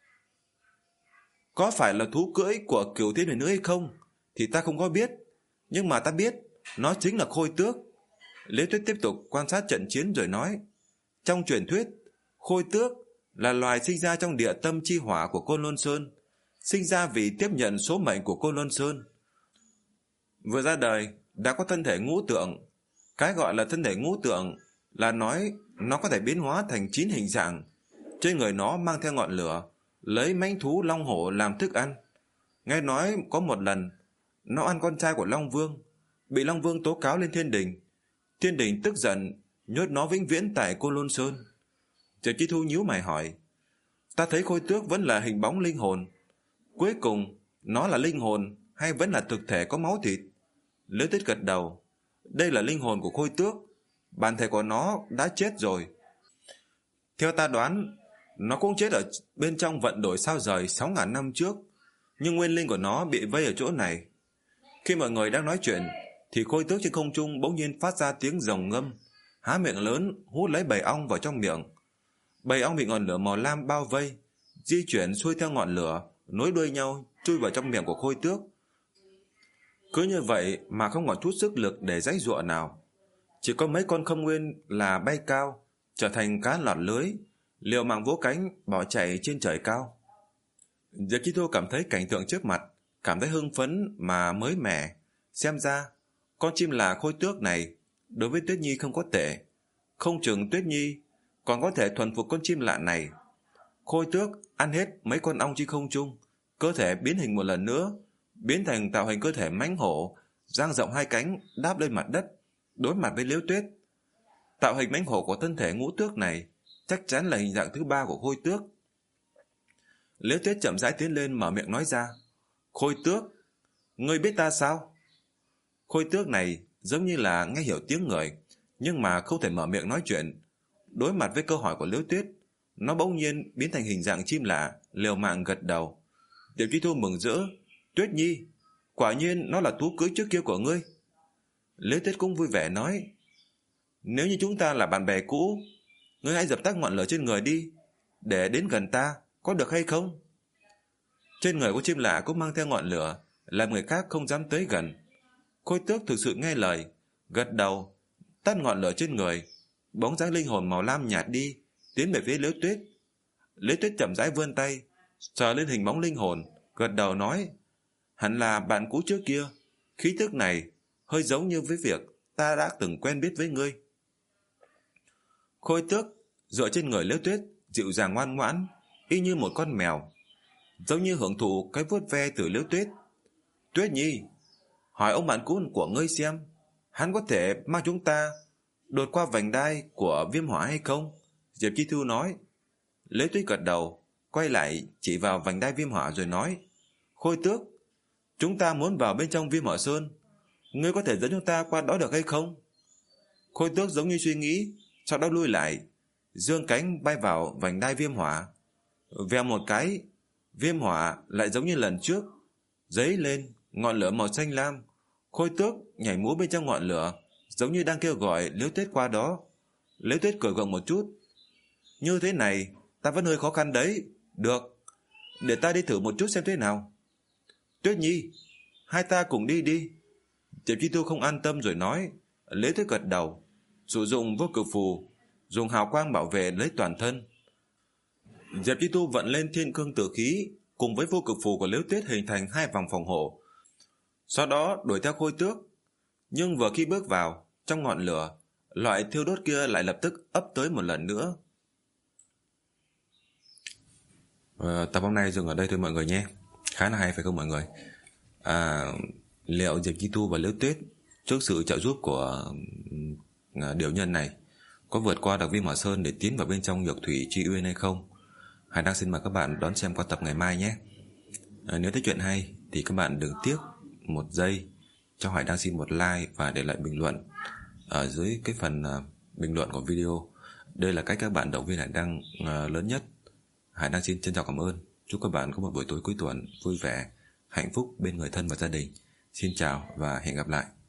Có phải là thú cưỡi của Cửu Thiên Huyền Nữ hay không thì ta không có biết, nhưng mà ta biết nó chính là Khôi Tước. Liễu Tuyết tiếp tục quan sát trận chiến rồi nói: Trong truyền thuyết, Khôi Tước là loài sinh ra trong địa tâm chi hỏa của Côn Lôn Sơn, sinh ra vì tiếp nhận số mệnh của Côn Lôn Sơn. Vừa ra đời đã có thân thể ngũ tượng. Cái gọi là thân thể ngũ tượng là nói nó có thể biến hóa thành chín hình dạng. Trên người nó mang theo ngọn lửa, lấy mãnh thú long hổ làm thức ăn. Nghe nói có một lần nó ăn con trai của Long Vương, bị Long Vương tố cáo lên thiên đình. Thiên đình tức giận nhốt nó vĩnh viễn tại Côn Lôn Sơn. Diệp Chi Thu nhíu mày hỏi: Ta thấy Khôi Tước vẫn là hình bóng linh hồn, cuối cùng nó là linh hồn hay vẫn là thực thể có máu thịt? Liễu Tuyết gật đầu: Đây là linh hồn của Khôi Tước, bản thể của nó đã chết rồi. Theo ta đoán, nó cũng chết ở bên trong vận đổi sao rời sáu ngàn năm trước, nhưng nguyên linh của nó bị vây ở chỗ này. Khi mọi người đang nói chuyện thì Khôi Tước trên không trung bỗng nhiên phát ra tiếng rồng ngâm, há miệng lớn hút lấy bầy ong vào trong miệng. Bầy ong bị ngọn lửa màu lam bao vây, di chuyển xuôi theo ngọn lửa, nối đuôi nhau chui vào trong miệng của Khôi Tước. Cứ như vậy mà không còn chút sức lực để giãy giụa nào. Chỉ có mấy con Khâm Nguyên là bay cao, trở thành cá lọt lưới, liều mạng vỗ cánh bỏ chạy trên trời cao. Diệp Chi Thu cảm thấy cảnh tượng trước mặt, cảm thấy hưng phấn mà mới mẻ. Xem ra con chim là Khôi Tước này đối với Tuyết Nhi không có tệ, không chừng Tuyết Nhi còn có thể thuần phục con chim lạ này. Khôi Tước ăn hết mấy con ong trên không trung, cơ thể biến hình một lần nữa, biến thành tạo hình cơ thể mãnh hổ, dang rộng hai cánh đáp lên mặt đất, đối mặt với Liễu Tuyết. Tạo hình mãnh hổ của thân thể ngũ tước này chắc chắn là hình dạng thứ ba của Khôi Tước. Liễu Tuyết chậm rãi tiến lên mở miệng nói ra: Khôi Tước, ngươi biết ta sao? Khôi Tước này giống như là nghe hiểu tiếng người, nhưng mà không thể mở miệng nói chuyện. Đối mặt với câu hỏi của Liễu Tuyết, nó bỗng nhiên biến thành hình dạng chim lạ, liều mạng gật đầu. Diệp Chi Thu mừng rỡ: Tuyết Nhi, quả nhiên nó là thú cưới trước kia của ngươi. Liễu Tuyết cũng vui vẻ nói: Nếu như chúng ta là bạn bè cũ, ngươi hãy dập tắt ngọn lửa trên người đi, để đến gần ta, có được hay không? Trên người của chim lạ cũng mang theo ngọn lửa, làm người khác không dám tới gần. Khôi Tước thực sự nghe lời, gật đầu, tắt ngọn lửa trên người. Bóng dáng linh hồn màu lam nhạt đi, tiến về phía Liễu Tuyết. Liễu Tuyết chậm rãi vươn tay, sờ lên hình bóng linh hồn, gật đầu nói: Hẳn là bạn cũ trước kia, khí tức này hơi giống như với việc ta đã từng quen biết với ngươi. Khôi Tước dựa trên người Liễu Tuyết, dịu dàng ngoan ngoãn, y như một con mèo, giống như hưởng thụ cái vuốt ve từ Liễu Tuyết. Tuyết Nhi, hỏi ông bạn cũ của ngươi xem, hắn có thể mang chúng ta đột qua vành đai của viêm hỏa hay không? Diệp Chi Thu nói. Liễu Tuyết gật đầu, quay lại chỉ vào vành đai viêm hỏa rồi nói: Khôi Tước, chúng ta muốn vào bên trong Viêm Hỏa Sơn, ngươi có thể dẫn chúng ta qua đó được hay không? Khôi Tước giống như suy nghĩ, sau đó lui lại, dương cánh bay vào vành đai viêm hỏa. Vèo một cái, viêm hỏa lại giống như lần trước, dấy lên ngọn lửa màu xanh lam. Khôi Tước nhảy múa bên trong ngọn lửa, giống như đang kêu gọi Liễu Tuyết qua đó. Liễu Tuyết cười gượng một chút: Như thế này ta vẫn hơi khó khăn đấy. Được, để ta đi thử một chút xem thế nào. Tuyết Nhi, hai ta cùng đi đi. Diệp Chi Tu không an tâm rồi nói. Liễu Tuyết gật đầu, sử dụng vô cực phù, dùng hào quang bảo vệ lấy toàn thân. Diệp Chi Tu vận lên thiên cương tử khí, cùng với vô cực phù của Liễu Tuyết hình thành hai vòng phòng hộ. Sau đó đuổi theo Khôi Tước, nhưng vừa khi bước vào, trong ngọn lửa, loại thiêu đốt kia lại lập tức ấp tới một lần nữa. À, tập hôm nay dừng ở đây thôi mọi người nhé. Khá là hay phải không mọi người? À, liệu Diệp Chi Tu và Liễu Tuyết trước sự trợ giúp của uh, điều nhân này có vượt qua được Viêm Hỏa Sơn để tiến vào bên trong Nhược Thủy Tri Uyên hay không? Hải Đăng xin mời các bạn đón xem qua tập ngày mai nhé. À, nếu thấy chuyện hay thì các bạn đừng tiếc một giây cho Hải Đăng xin một like và để lại bình luận ở dưới cái phần uh, bình luận của video. Đây là cách các bạn động viên Hải Đăng uh, lớn nhất. Hải Đăng xin trân trọng cảm ơn. Chúc các bạn có một buổi tối cuối tuần vui vẻ, hạnh phúc bên người thân và gia đình. Xin chào và hẹn gặp lại.